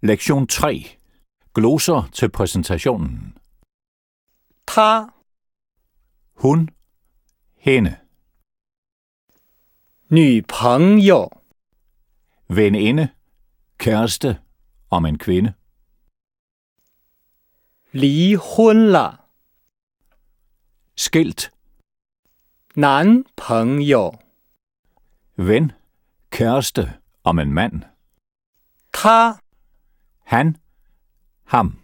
Lektion 3. Gloser til præsentationen. 他、 Hun, hende, 女朋友、 veninde, kæreste, om en kvinde. 离婚了， Skilt, 男朋友、 ven, kæreste, om en mand. 他、 Han, ham.